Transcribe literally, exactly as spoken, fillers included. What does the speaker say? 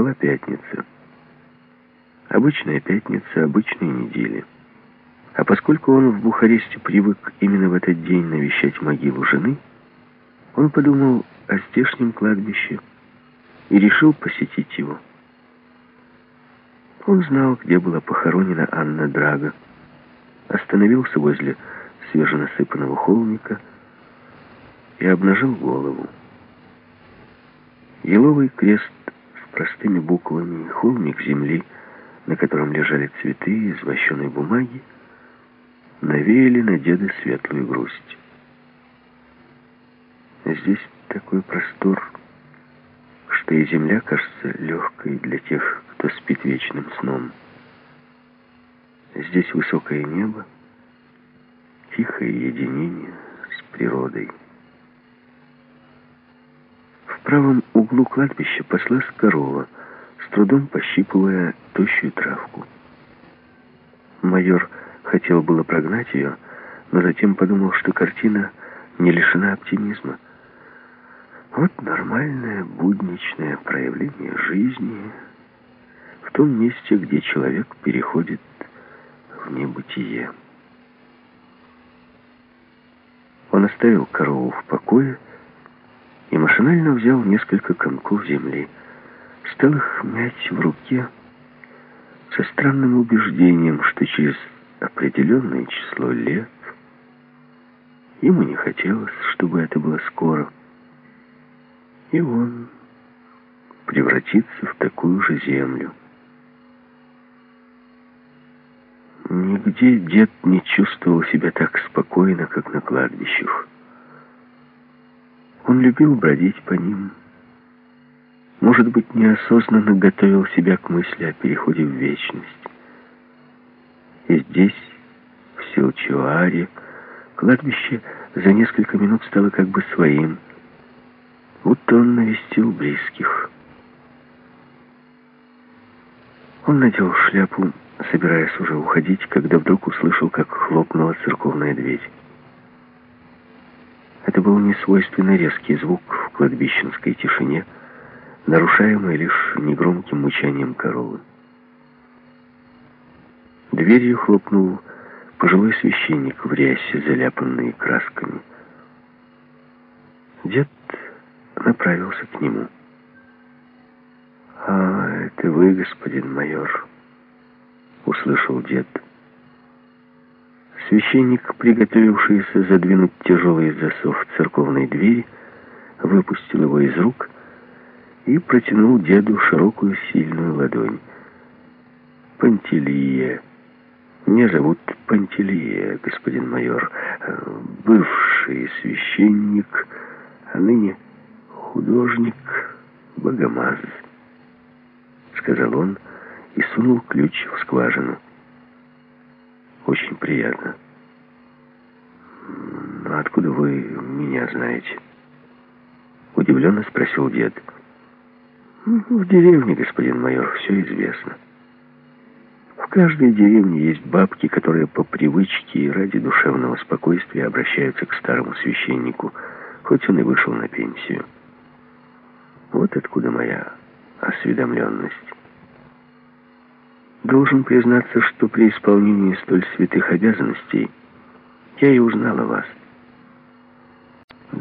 Была пятница. Обычная пятница обычной недели. А поскольку он в Бухаресте привык именно в этот день навещать могилу жены, он подумал о здешнем кладбище и решил посетить его. Он знал, где была похоронена Анна Драга, остановился возле свеженасыпанного холмика и обнажил голову. Еловый крест с простыми буквами, холмик земли, на котором лежали цветы из вощеной бумаги, навеяли на деда светлую грусть. Здесь такой простор, что и земля кажется легкой для тех, кто спит вечным сном. Здесь высокое небо, тихое единение с природой. В правом углу кладбища паслась корова, с трудом пощипывая тощую травку. Майор хотел было прогнать ее, но затем подумал, что картина не лишена оптимизма. Вот нормальное будничное проявление жизни в том месте, где человек переходит в небытие. Он оставил корову в покое и машинально взял несколько комков земли, стал их мять в руке со странным убеждением, что через определенное число лет ему не хотелось, чтобы это было скоро, и он превратится в такую же землю. Нигде дед не чувствовал себя так спокойно, как на кладбищах. Он любил бродить по ним. Может быть, неосознанно готовил себя к мысли о переходе в вечность. И здесь, в Силчуаре, кладбище за несколько минут стало как бы своим, будто он навестил близких. Он надел шляпу, собираясь уже уходить, когда вдруг услышал, как хлопнула церковная дверь. Это был несвойственный резкий звук в кладбищенской тишине, нарушаемый лишь негромким мычанием коровы. Дверью хлопнул пожилой священник в рясе, заляпанный красками. Дед направился к нему. «А, это вы, господин майор», — услышал дед. Священник, приготовившийся задвинуть тяжелый засов церковной двери, выпустил его из рук и протянул деду широкую сильную ладонь. «Пантелея. Меня зовут Пантелея, господин майор. Бывший священник, а ныне художник Богомаз», — сказал он и сунул ключ в скважину. «Очень приятно. Но откуда вы меня знаете?» — удивленно спросил дед. «В деревне, господин майор, все известно. В каждой деревне есть бабки, которые по привычке и ради душевного спокойствия обращаются к старому священнику, хоть он и вышел на пенсию. Вот откуда моя осведомленность. Должен признаться, что при исполнении столь святых обязанностей я и узнал о вас.